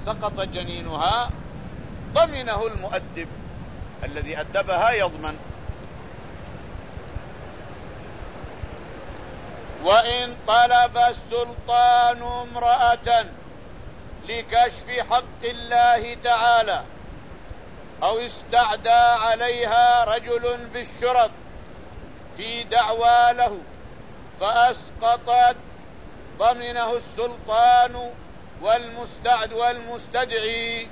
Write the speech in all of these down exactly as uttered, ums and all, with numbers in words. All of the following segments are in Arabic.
سقط جنينها ضمنه المؤدب الذي أدبها يضمن. وإن طلب السلطان امرأة لكشف حق الله تعالى أو استعدى عليها رجل بالشرط في دعوى له فأسقطت ضمنه السلطان والمستعد والمستدعي.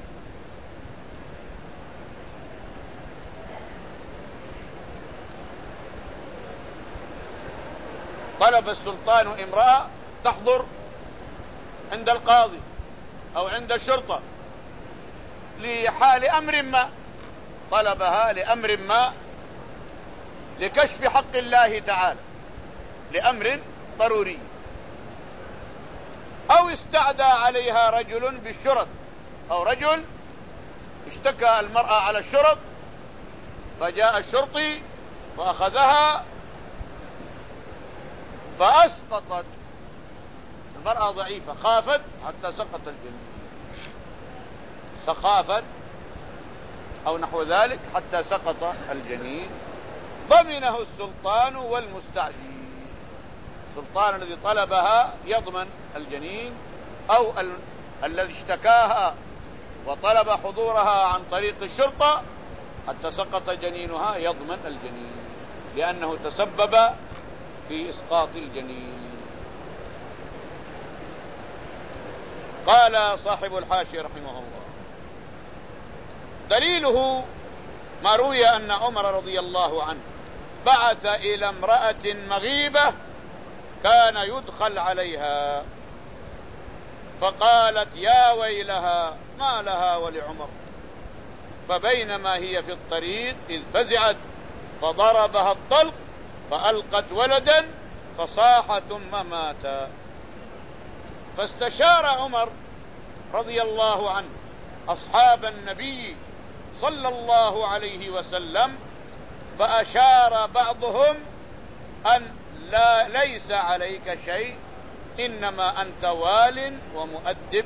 طلب السلطان امرأة تحضر عند القاضي أو عند الشرطة لحال أمر ما، طلبها لأمر ما لكشف حق الله تعالى لأمر ضروري، أو استعدى عليها رجل بالشرط، أو رجل اشتكى المرأة على الشرط فجاء الشرطي فأخذها فأسقطت. المرأة ضعيفة خافت حتى سقط الجنين، سخافت أو نحو ذلك حتى سقط الجنين، ضمنه السلطان والمستعدي. السلطان الذي طلبها يضمن الجنين، أو ال... الذي اشتكاها وطلب حضورها عن طريق الشرطة حتى سقط جنينها يضمن الجنين، لأنه تسبب في إسقاط الجنين. قال صاحب الحاشية رحمه الله: دليله ما روي أن عمر رضي الله عنه بعث إلى امرأة مغيبة كان يدخل عليها فقالت يا ويلها ما لها ولعمر، فبينما هي في الطريق إذ فزعت فضربها الطلق فألقت ولدا فصاح ثم مات. فاستشار عمر رضي الله عنه أصحاب النبي صلى الله عليه وسلم فأشار بعضهم أن لا ليس عليك شيء إنما أنت وال ومؤدب،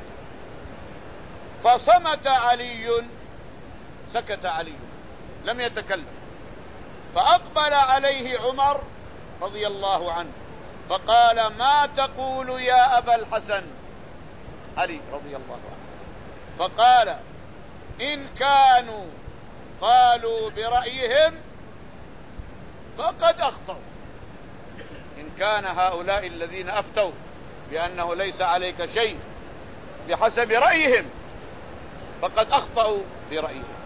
فصمت علي، سكت علي لم يتكلم، فأقبل عليه عمر رضي الله عنه فقال ما تقول يا أبا الحسن؟ علي رضي الله عنه فقال إن كانوا قالوا برأيهم فقد أخطأوا، إن كان هؤلاء الذين أفتوا بأنه ليس عليك شيء بحسب رأيهم فقد أخطأوا في رأيهم،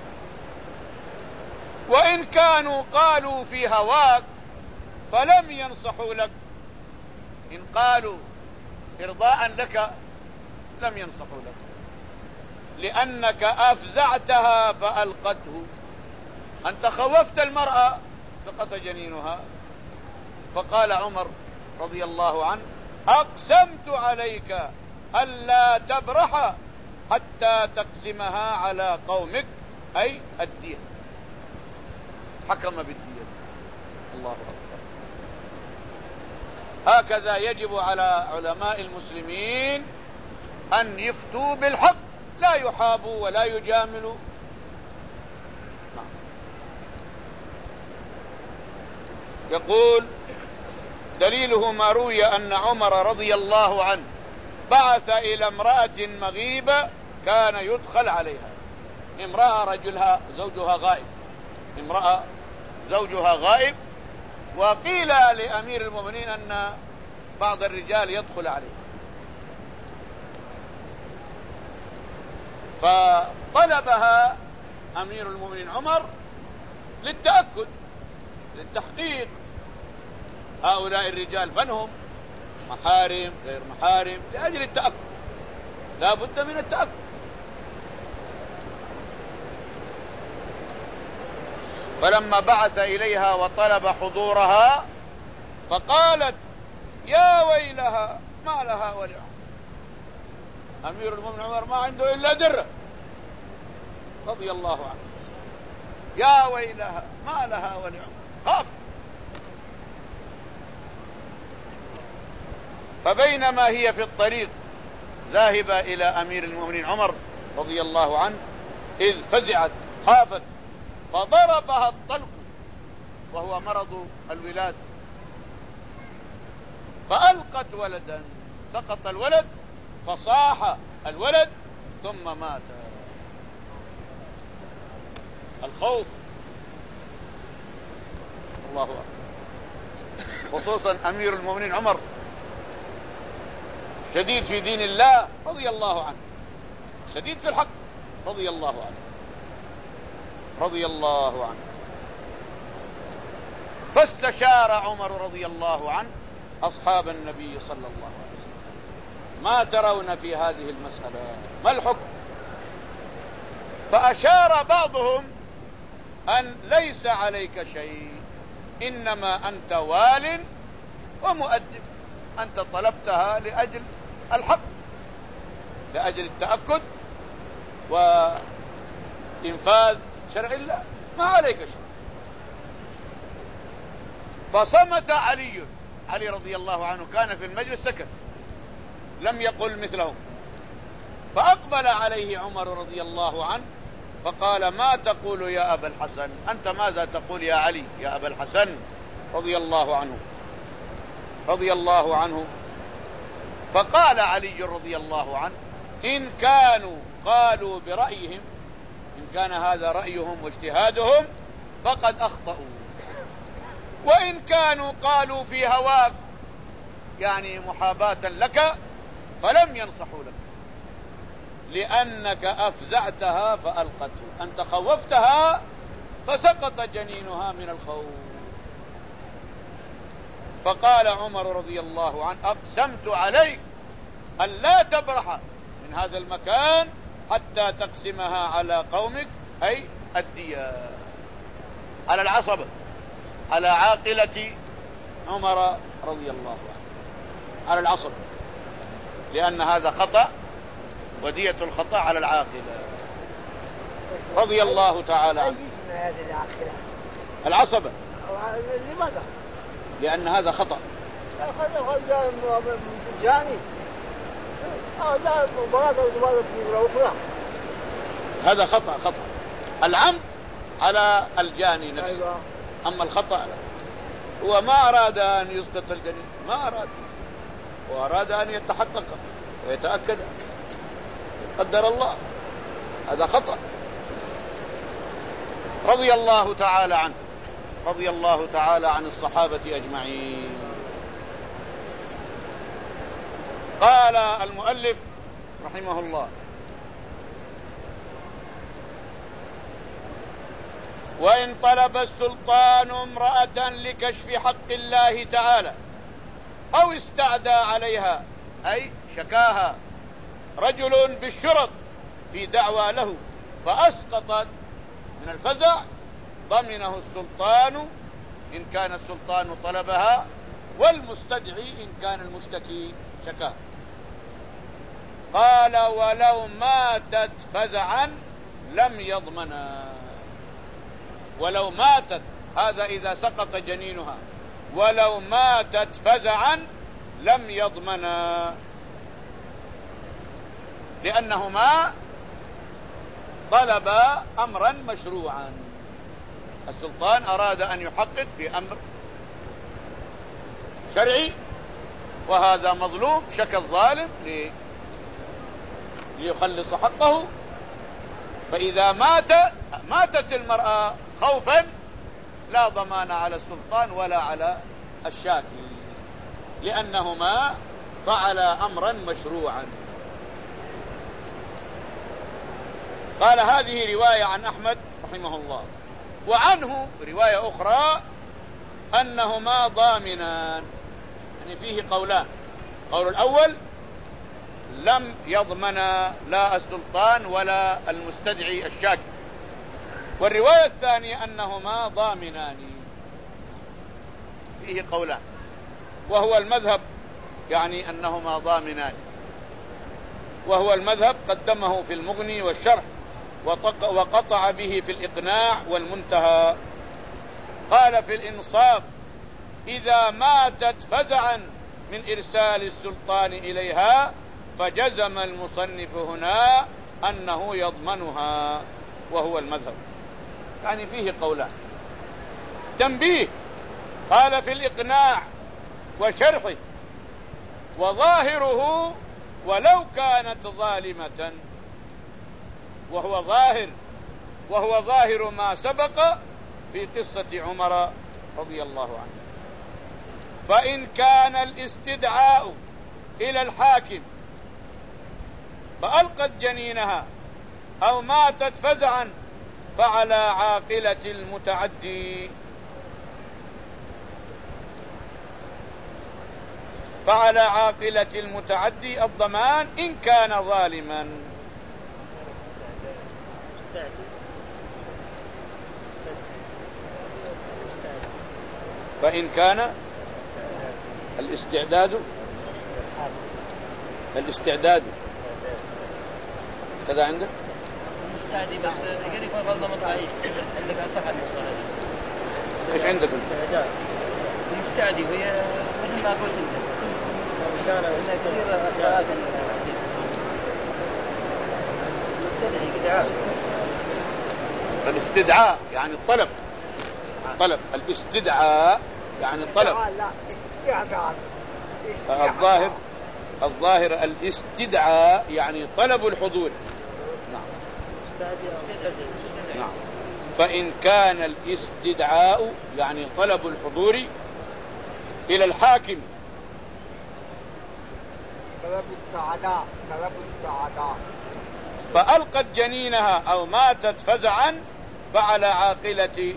وإن كانوا قالوا في هواك فلم ينصحوا لك، إن قالوا إرضاء لك لم ينصحوا لك لأنك أفزعتها فألقته، أنت خوفت المرأة سقط جنينها. فقال عمر رضي الله عنه أقسمت عليك ألا تبرح حتى تقسمها على قومك، أي الدية، حكم بالدية. الله أكبر. هكذا يجب على علماء المسلمين أن يفتوا بالحق، لا يحابوا ولا يجاملوا. يقول دليله ما روي أن عمر رضي الله عنه بعث إلى امرأة مغيبة كان يدخل عليها، امرأة رجلها زوجها غائب، امرأة زوجها غائب، وقيل لأمير المؤمنين أن بعض الرجال يدخل عليه، فطلبها أمير المؤمنين عمر للتأكد للتحقيق، هؤلاء الرجال من هم؟ محارم غير محارم، لأجل التأكد، لا بد من التأكد. فلما بعث إليها وطلب حضورها فقالت يا ويلها ما لها ولعمر. أمير المؤمنين عمر ما عنده إلا درة رضي الله عنه، يا ويلها ما لها ولعمر، خاف. فبينما هي في الطريق ذاهب إلى أمير المؤمنين عمر رضي الله عنه إذ فزعت خافت فضربها الطلق وهو مرض الولاد، فألقت ولدا، سقط الولد فصاح الولد ثم مات. الخوف الله أكبر، خصوصا أمير المؤمنين عمر شديد في دين الله رضي الله عنه، شديد في الحق رضي الله عنه رضي الله عنه. فاستشار عمر رضي الله عنه أصحاب النبي صلى الله عليه وسلم: ما ترون في هذه المسألة؟ ما الحكم؟ فأشار بعضهم أن ليس عليك شيء، إنما أنت وال ومؤدب، أنت طلبتها لأجل الحق، لأجل التأكد وإنفاذ شرع الله، ما عليك شيء. فصمت علي علي رضي الله عنه، كان في المجلس سكت لم يقل مثلهم. فأقبل عليه عمر رضي الله عنه فقال: ما تقول يا أبا الحسن؟ أنت ماذا تقول يا علي يا أبا الحسن رضي الله عنه رضي الله عنه فقال علي رضي الله عنه: إن كانوا قالوا برأيهم، إن كان هذا رأيهم واجتهادهم فقد أخطأوا، وإن كانوا قالوا في هواك يعني محاباة لك فلم ينصحوا لك، لأنك أفزعتها فألقته، أنت خوفتها فسقط جنينها من الخوف. فقال عمر رضي الله عنه: أقسمت عليك أن لا تبرح من هذا المكان حتى تقسمها على قومك، أي الدية، على العصبة، على عاقلة عمر رضي الله عنه، على العصبة، لأن هذا خطأ ودية الخطأ على العاقلة رضي الله تعالى عنه. هذه العاقلة العصبة، لماذا؟ لأن هذا خطأ. هذا جاني، هذا مباراه أخرى، هذا خطأ خطأ. العمد على الجاني نفسه. أيوة. أما الخطأ لا. هو ما أراد أن يسقط الجنين، ما أراد، وأراد أن يتحقق ويتأكد، قدر الله، هذا خطأ. رضي الله تعالى عنه، رضي الله تعالى عن الصحابة أجمعين. قال المؤلف رحمه الله: وإن طلب السلطان امرأة لكشف حق الله تعالى أو استعدى عليها، أي شكاها رجل بالشرط في دعوى له فأسقطت من الفزع، ضمنه السلطان إن كان السلطان طلبها، والمستدعي إن كان المشتكي شكاها. قال: ولو ماتت فزعا لم يضمنا. ولو ماتت، هذا إذا سقط جنينها، ولو ماتت فزعا لم يضمنا، لأنهما طلبا أمرا مشروعا. السلطان أراد أن يحقق في أمر شرعي، وهذا مظلوم، شكى الظالم ليخلص حقه. فإذا مات ماتت المرأة خوفا لا ضمان على السلطان ولا على الشاكي، لأنهما فعلا أمرا مشروعا. قال: هذه رواية عن أحمد رحمه الله. وعنه رواية أخرى أنهما ضامنان، يعني فيه قولان. قول الأول: لم يضمن لا السلطان ولا المستدعي الشاكي. والرواية الثانية أنهما ضامنان، فيه قولان، وهو المذهب يعني أنهما ضامنان، وهو المذهب قدمه في المغني والشرح، وقطع به في الإقناع والمنتهى. قال في الإنصاف: إذا ماتت فزعا من إرسال السلطان إليها فجزم المصنف هنا أنه يضمنها وهو المذهب. يعني فيه قولان. تنبيه، قال في الإقناع وشرحه: وظاهره ولو كانت ظالمة، وهو ظاهر وهو ظاهر ما سبق في قصة عمر رضي الله عنه. فإن كان الاستدعاء إلى الحاكم فألقت جنينها أو ماتت فزعا فعلى عاقلة المتعدي فعلى عاقلة المتعدي الضمان إن كان ظالما. فإن كان الاستعداد الاستعداد كذا عندك مستعدي بس قريب غلطة مطلعية عندك أصح النسخة. إيش عندك أنت؟ مستعدي وهي مثل ما قلت أنت. كان الاستدعاء الاستدعاء يعني الطلب. طلب الاستدعاء يعني الطلب. لا استعداد. الظاهر الظاهر الاستدعاء يعني طلب الحضور. نعم. نعم. فإن كان الاستدعاء يعني طلب الحضور إلى الحاكم طلب التعداء طلب التعداء فألقت جنينها أو ماتت فزعا فعلى عاقلة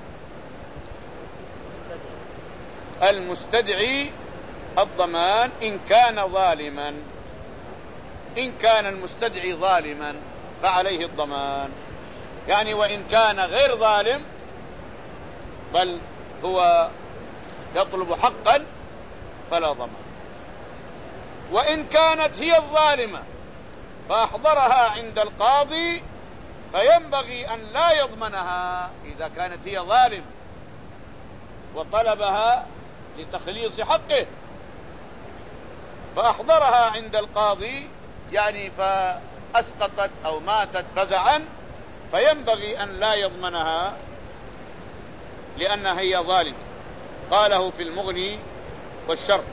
المستدعي الضمان إن كان ظالما. إن كان المستدعي ظالما فعليه الضمان. يعني وإن كان غير ظالم بل هو يطلب حقا فلا ضمان. وإن كانت هي الظالمة فأحضرها عند القاضي فينبغي أن لا يضمنها إذا كانت هي ظالمة وطلبها لتخليص حقه، فأحضرها عند القاضي يعني فأسقطت أو ماتت فزعا، فينبغي أن لا يضمنها لأنها هي ظالمة. قاله في المغني والشرف.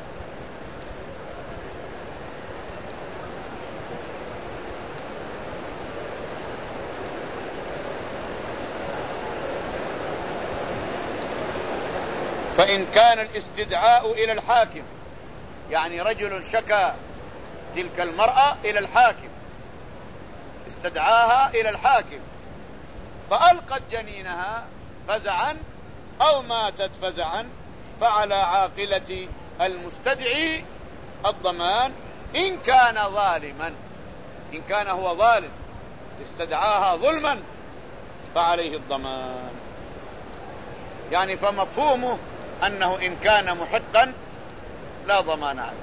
فإن كان الاستدعاء إلى الحاكم يعني رجل شكى تلك المرأة إلى الحاكم، استدعاها إلى الحاكم فألقت جنينها فزعا أو ماتت فزعا فعلى عاقلة المستدعي الضمان إن كان ظالما. إن كان هو ظالم استدعاها ظلما فعليه الضمان. يعني فمفهومه أنه إن كان محقا لا ضمان عليه.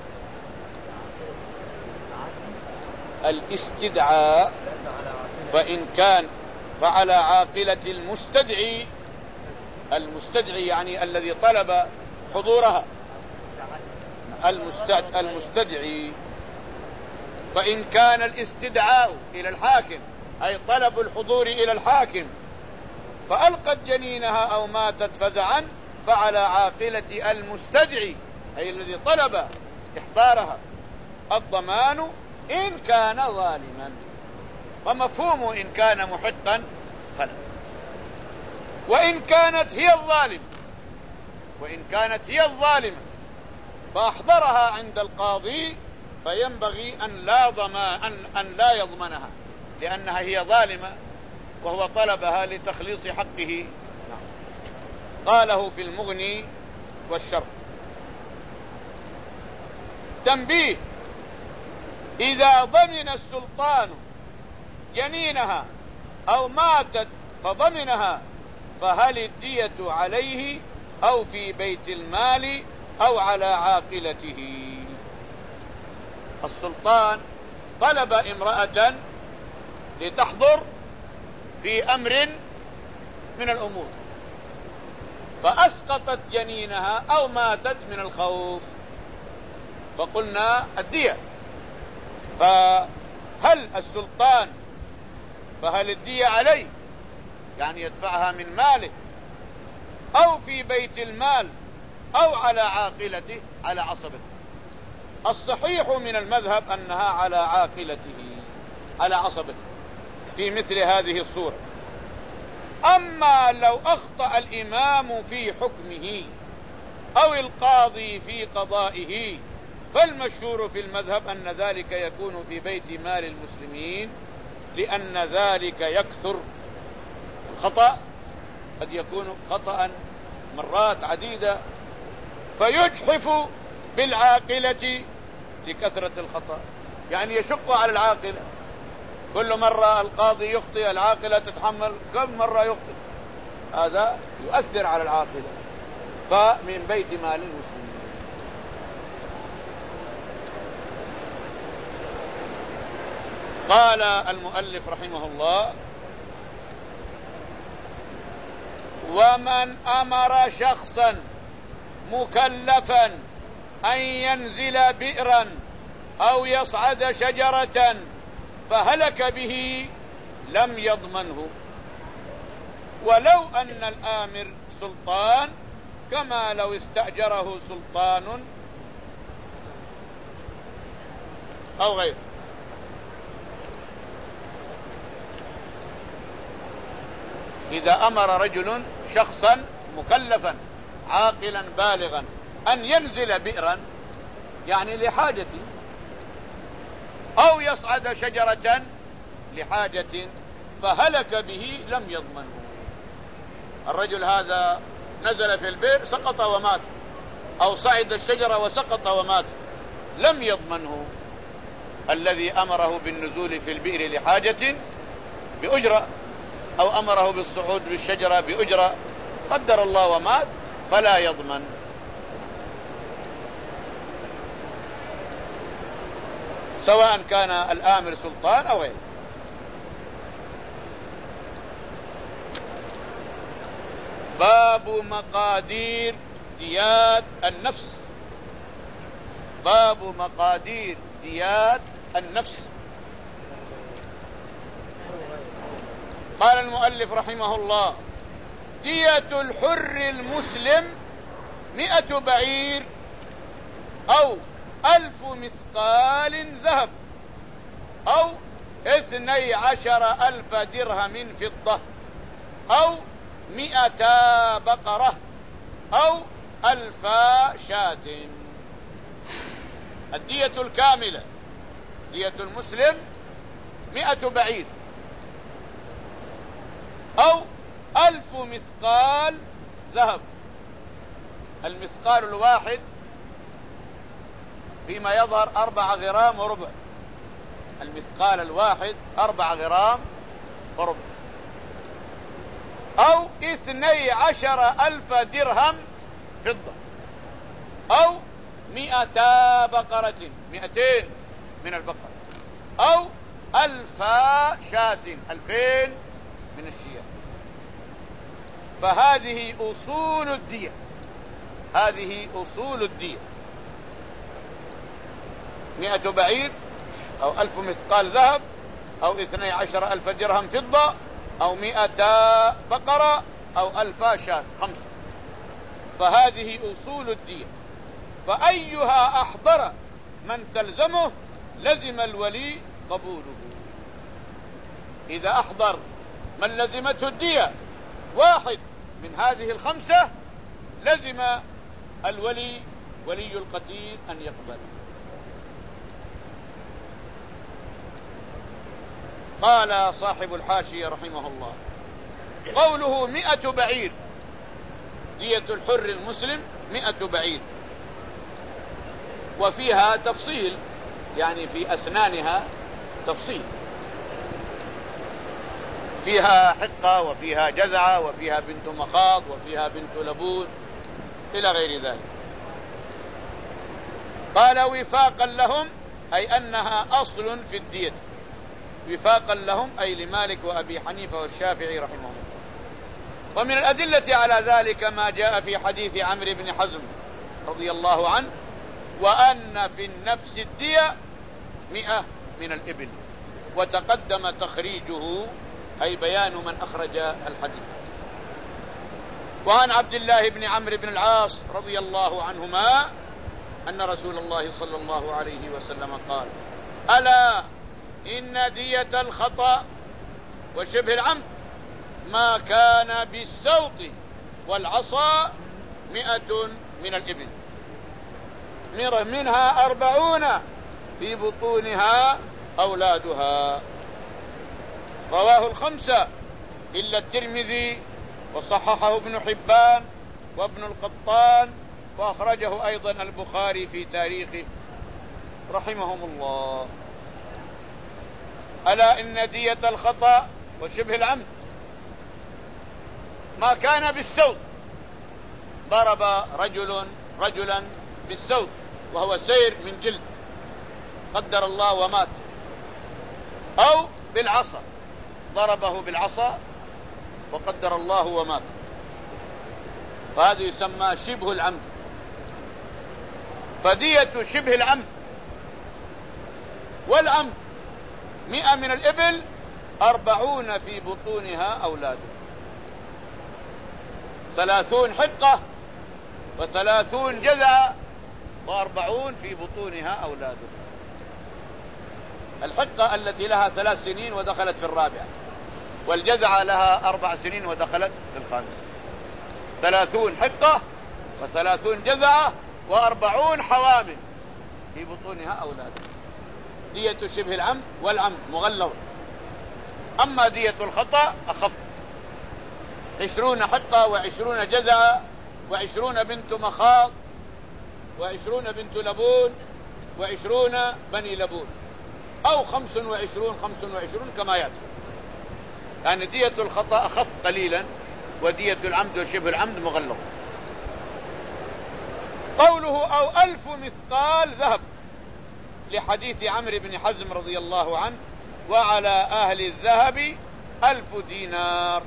الاستدعاء فإن كان فعلى عاقلة المستدعي. المستدعي يعني الذي طلب حضورها. المستدعي فإن كان الاستدعاء إلى الحاكم أي طلب الحضور إلى الحاكم فألقت جنينها أو ماتت فزعا فعلى عاقلة المستدعي أي الذي طلب إحضارها الضمان إن كان ظالما. ومفهوم إن كان محقا فلا. وإن كانت هي الظالمة وإن كانت هي الظالمة فأحضرها عند القاضي فينبغي أن لا ضمان أن, أن لا يضمنها لأنها هي ظالمة وهو طلبها لتخليص حقه. قاله في المغني والشرح. تنبيه: إذا ضمن السلطان جنينها أو ماتت فضمنها فهل الدية عليه أو في بيت المال أو على عاقلته؟ السلطان طلب امرأة لتحضر في أمر من الأمور فأسقطت جنينها أو ماتت من الخوف فقلنا الدية. فهل السلطان فهل الدية عليه يعني يدفعها من ماله أو في بيت المال أو على عاقلته على عصبته؟ الصحيح من المذهب أنها على عاقلته على عصبته في مثل هذه الصورة. أما لو أخطأ الإمام في حكمه أو القاضي في قضائه فالمشهور في المذهب أن ذلك يكون في بيت مال المسلمين، لأن ذلك يكثر. الخطأ قد يكون خطأ مرات عديدة فيجحف بالعاقلة لكثرة الخطأ، يعني يشق على العاقلة، كل مرة القاضي يخطئ العاقلة تتحمل كم مرة يخطئ، هذا يؤثر على العاقلة. فمن بيت مال المسلمين. قال المؤلف رحمه الله: ومن أمر شخصا مكلفا أن ينزل بئرا أو يصعد شجرة فهلك به لم يضمنه، ولو أن الآمر سلطان كما لو استأجره سلطان أو غيره. إذا أمر رجل شخصا مكلفا عاقلا بالغا أن ينزل بئرا يعني لحاجة، أو يصعد شجرة لحاجة فهلك به لم يضمنه. الرجل هذا نزل في البئر سقط ومات، أو صعد الشجرة وسقط ومات، لم يضمنه. الذي أمره بالنزول في البئر لحاجة بأجرة، أو أمره بالصعود بالشجرة بأجرة، قدر الله ومات فلا يضمن. سواء كان الآمر سلطان أو غيره. باب مقادير ديات النفس. باب مقادير ديات النفس. قال المؤلف رحمه الله: دية الحر المسلم مئة بعير أو ألف مثقال ذهب أو اثني عشر ألف درهم فضة أو مئتا بقرة أو ألفا شاة. الدية الكاملة دية المسلم مئة بعير أو ألف مثقال ذهب. المثقال الواحد فيما يظهر أربع غرام وربع. المثقال الواحد أربع غرام وربع. أو اثني عشر ألف درهم فضة أو مئتا بقرة، مئتين من البقر، أو ألفا شاة، ألفين من الشياه. فهذه أصول الدية، هذه أصول الدية: مئة بعير أو ألف مثقال ذهب أو اثني عشر ألف درهم فضة أو مئتا بقرة أو ألفا شاة، خمسة. فهذه أصول الدية. فأيها أحضر من تلزمه لزم الولي قبوله. إذا أحضر من لزمته الدية واحد من هذه الخمسة لزم الولي ولي القتيل أن يقبل. قال صاحب الحاشية رحمه الله: قوله مئة بعير، دية الحر المسلم مئة بعير، وفيها تفصيل، يعني في أسنانها تفصيل، فيها حقة وفيها جذعة وفيها بنت مخاض وفيها بنت لبون إلى غير ذلك. قال: وفاقا لهم، أي أنها أصل في الدية. وفاقا لهم أي لمالك وأبي حنيفة والشافعي رحمه الله. ومن الأدلة على ذلك ما جاء في حديث عمرو بن حزم رضي الله عنه: وأن في النفس الدية مئة من الإبل. وتقدم تخريجه أي بيان من أخرج الحديث. وعن عبد الله بن عمرو بن العاص رضي الله عنهما أن رسول الله صلى الله عليه وسلم قال: ألا إن دية الخطأ وشبه العمد ما كان بالسوط والعصا مئة من الإبل منها أربعون في بطونها أولادها. رواه الخمسة إلا الترمذي، وصححه ابن حبان وابن القطان، وأخرجه أيضا البخاري في تاريخه رحمهم الله. ألا إن دية الخطأ وشبه العمد ما كان بالسوط. ضرب رجل رجلا بالسوط وهو سير من جلد قدر الله ومات، أو بالعصا ضربه بالعصا وقدر الله ومات، فهذا يسمى شبه العمد. فدية شبه العمد والعمد مئة من الإبل، أربعون في بطونها أولاده، ثلاثون حقة وثلاثون جذع وأربعون في بطونها أولاده. الحقة التي لها ثلاث سنين ودخلت في الرابعة، والجذع لها أربع سنين ودخلت في الخامسة. ثلاثون حقة وثلاثون جذعة وأربعون حوامل في بطونها أولاده. دية شبه العمد والعمد مغلظ. أما دية الخطأ أخف، عشرون حقة وعشرون جذعة وعشرون بنت مخاض وعشرون بنت لبون وعشرون بني لبون، أو خمس وعشرون خمس وعشرون كما يأتي. يعني دية الخطأ أخف قليلا، ودية العمد وشبه العمد مغلظ. قوله أو ألف مثقال ذهب لحديث عمرو بن حزم رضي الله عنه: وعلى أهل الذهب ألف دينار.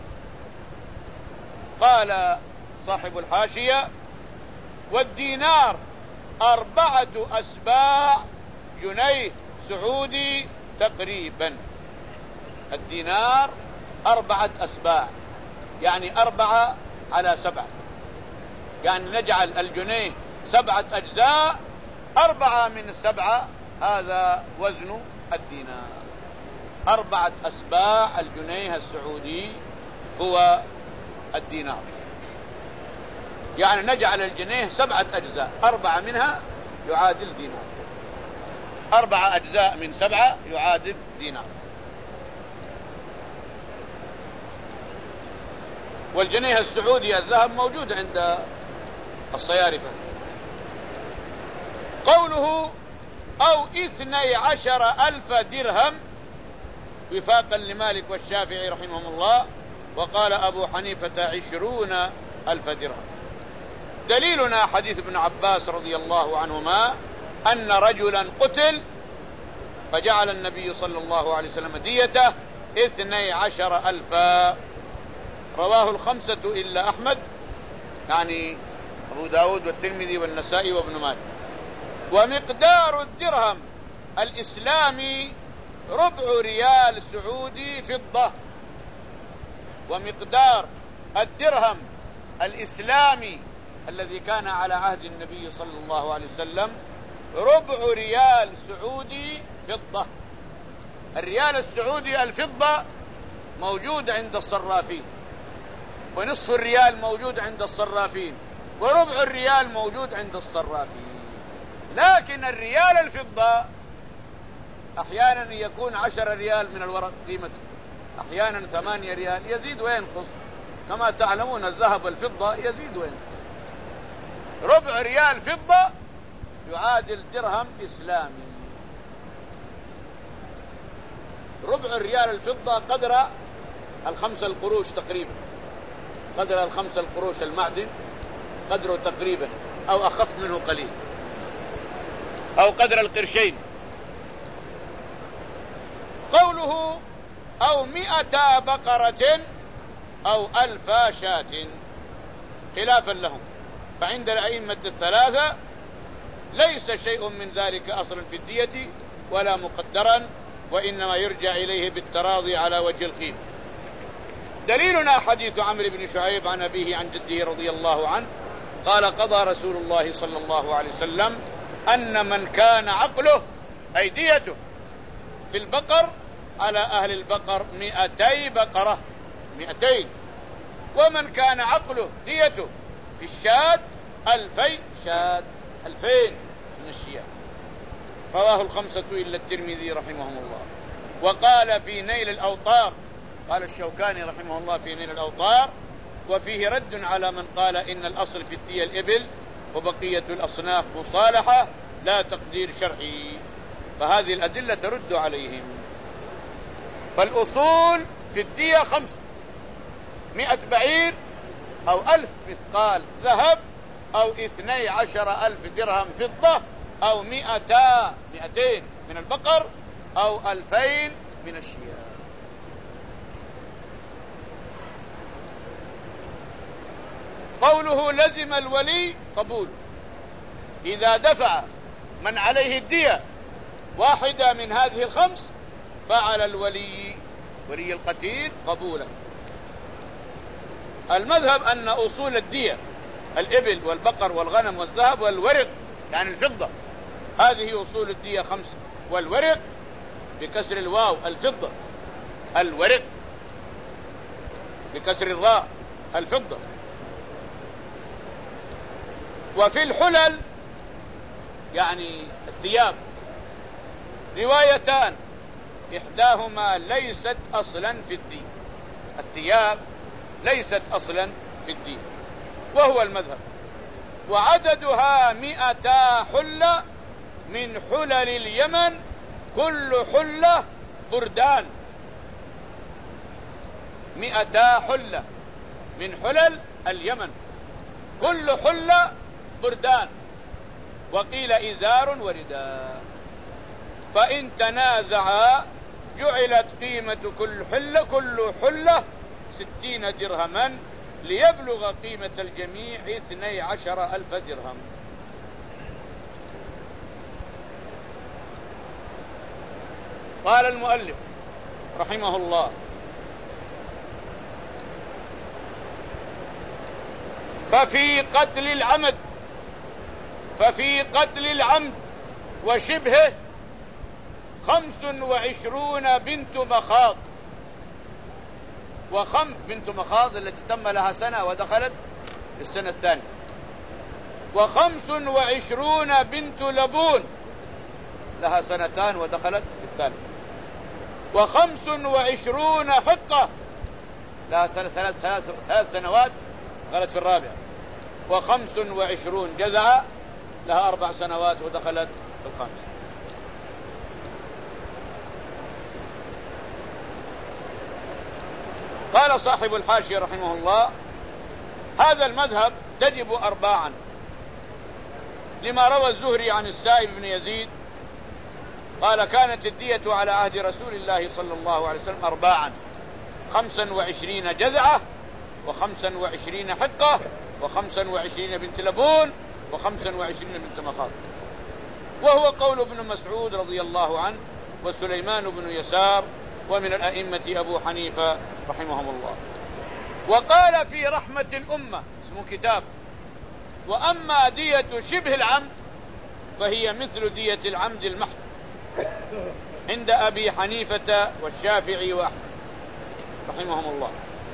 قال صاحب الحاشية: والدينار أربعة أسباع جنيه سعودي تقريبا. الدينار أربعة أسباع، يعني أربعة على سبعة، يعني نجعل الجنيه سبعة أجزاء، أربعة من السبعة هذا وزن الدينار. أربعة أسباع الجنيه السعودي هو الدينار، يعني نجعل الجنيه سبعة أجزاء، أربعة منها يعادل دينار. أربعة أجزاء من سبعة يعادل دينار. والجنيه السعودي الذهب موجود عند الصيارفة. قوله أو اثني عشر ألف درهم وفاقا لمالك والشافعي رحمهم الله، وقال أبو حنيفة عشرون ألف درهم. دليلنا حديث ابن عباس رضي الله عنهما أن رجلا قتل فجعل النبي صلى الله عليه وسلم ديته اثني عشر ألفا. رواه الخمسة إلا أحمد، يعني أبو داود والترمذي والنسائي وابن ماجه. ومقدار الدرهم الإسلامي ربع ريال سعودي فضة. ومقدار الدرهم الإسلامي الذي كان على عهد النبي صلى الله عليه وسلم ربع ريال سعودي فضة. الريال السعودي الفضة موجود عند الصرافين، ونصف الريال موجود عند الصرافين، وربع الريال موجود عند الصرافين. لكن الريال الفضة أحيانا يكون عشر ريال من الورق قيمته، أحيانا ثمانية ريال، يزيد وينقص. كما تعلمون الذهب والفضة يزيد وينقص. ربع ريال فضة يعادل درهم إسلامي. ربع الريال الفضة قدر الخمسة القروش تقريبا، قدر الخمسة القروش المعدن قدره تقريبا، أو أخف منه قليل، أو قدر القرشين. قوله أو مئة بقرة أو ألف شاة خلافا لهم، فعند الأئمة الثلاثة ليس شيء من ذلك أصلا في الدية ولا مقدرا وإنما يرجع إليه بالتراضي على وجه القيمة. دليلنا حديث عمرو بن شعيب عن أبيه عن جده رضي الله عنه قال قضى رسول الله صلى الله عليه وسلم أن من كان عقله أي ديته في البقر على أهل البقر مئتي بقرة مئتين، ومن كان عقله ديته في الشاة ألفي شاة ألفين من الشياه. رواه الخمسة إلا الترمذي رحمهم الله. وقال في نيل الأوطار، قال الشوكاني رحمه الله في نيل الأوطار: وفيه رد على من قال إن الأصل في الدية الإبل وبقية الأصناف مصالحة لا تقدير شرعي، فهذه الأدلة ترد عليهم. فالأصول في الدية خمسة: مئة بعير أو ألف مثقال ذهب أو اثني عشر ألف درهم فضة أو مئتا مئتين من البقر أو ألفين من الشياه. قوله لزم الولي قبول: إذا دفع من عليه الدية واحدة من هذه الخمس فعلى الولي ولي القتيل قبوله. المذهب أن أصول الدية الإبل والبقر والغنم والذهب والورق يعني الفضة، هذه أصول الدية خمسة. والورق بكسر الواو الفضة، الورق بكسر الراء الفضة. وفي الحلل يعني الثياب روايتان، إحداهما ليست أصلا في الدين، الثياب ليست أصلا في الدين وهو المذهب. وعددها مئتا حلة من حلل اليمن، كل حلة بردان، مئتا حلة من حلل اليمن، كل حلة بردان، وقيل إزار ورداء. فإن تنازعا جعلت قيمة كل حلة كل حلة ستين درهما ليبلغ قيمة الجميع اثني عشر ألف درهم. قال المؤلف رحمه الله: ففي قتل العمد ففي قتل العمد وشبهه خمس وعشرون بنت مخاض، وخم بنت مخاض التي تم لها سنة ودخلت في السنة الثانية، وخمس وعشرون بنت لبون لها سنتان ودخلت في الثالثة، وخمس وعشرون حقة لها ثلاث ثلاث سنوات دخلت في الرابعة، وخمس وعشرون جذعة لها أربع سنوات ودخلت في الخامسة. قال صاحب الحاشية رحمه الله: هذا المذهب تجب أرباعا، لما روى الزهري عن السائب بن يزيد قال: كانت الدية على عهد رسول الله صلى الله عليه وسلم أرباعا: خمسا وعشرين جذعة، وخمسا وعشرين حقة، وخمسا وعشرين بنت لبون، وخمسا وعشرين بنت مخاض. وهو قول ابن مسعود رضي الله عنه وسليمان بن يسار ومن الأئمة أبو حنيفة رحمهم الله. وقال في رحمة الأمة اسمه كتاب: وأما دية شبه العمد فهي مثل دية العمد المحض عند أبي حنيفة والشافعي وأحمد رحمهم الله.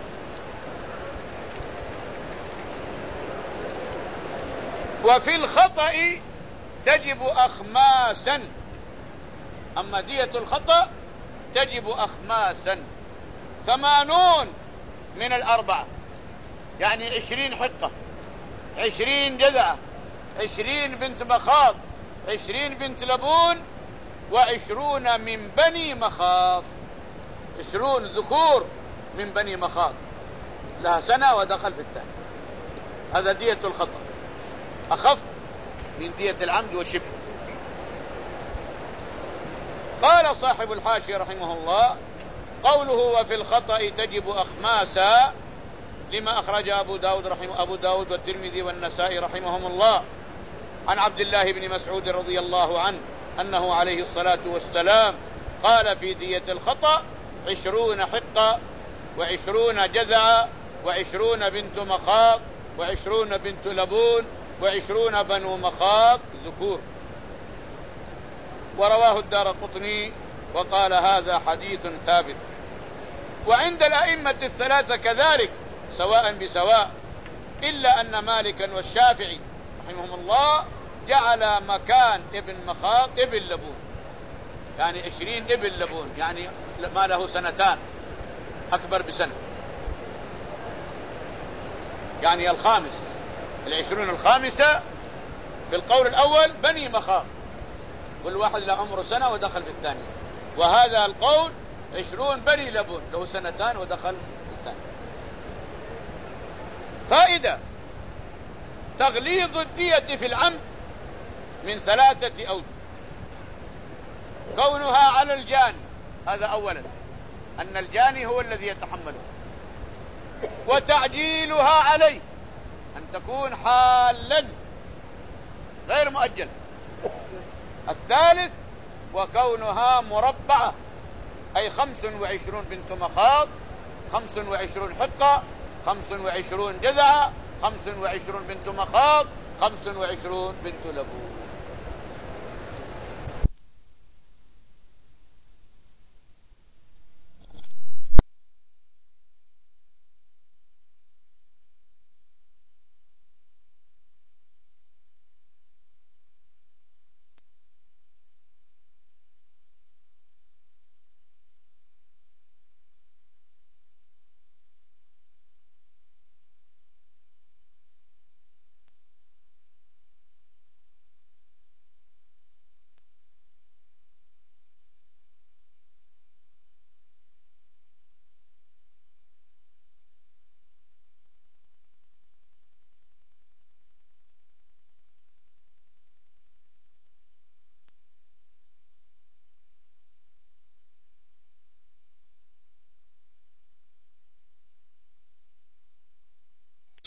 وفي الخطأ تجب أخماسا، أما دية الخطأ تجب أخماسا ثمانون من الأربعة، يعني عشرين حقة، عشرين جذعة، عشرين بنت مخاض، عشرين بنت لبون، وعشرون من بني مخاض، عشرون ذكور من بني مخاض لها سنة ودخل في الثاني. هذا دية الخطأ، أخف من دية العمد وشبه. قال صاحب الحاشية رحمه الله: قوله وفي الخطأ تجب أخماسا لما أخرج أبو داود رحمه أبو داود والترمذي والنسائي رحمهم الله عن عبد الله بن مسعود رضي الله عنه أنه عليه الصلاة والسلام قال في دية الخطأ عشرون حقة وعشرون جذع وعشرون بنت مخاض وعشرون بنت لبون وعشرون بنو مخاض ذكور. ورواه الدارقطني وقال هذا حديث ثابت. وعند الأئمة الثلاثة كذلك سواء بسواء، إلا أن مالكا والشافعي رحمهم الله جعل مكان ابن مخاض ابن لبون، يعني عشرين ابن لبون، يعني ما له سنتان أكبر بسنة، يعني الخامس العشرون الخامسة في القول الأول بني مخاض، كل واحد له عمره سنة ودخل في الثاني، وهذا القول عشرون بني لبون له سنتان ودخل في الثاني. فائدة: تغليظ الدية في العمد من ثلاثة أوجه: كونها على الجاني، هذا أولا، أن الجاني هو الذي يتحمله، وتعجيلها عليه، أن تكون حالا غير مؤجل. الثالث: وكونها مربعة، أي خمس وعشرون بنت مخاض، خمس وعشرون حقة، خمس وعشرون جذع، خمس وعشرون بنت مخاض، خمس وعشرون بنت لبون.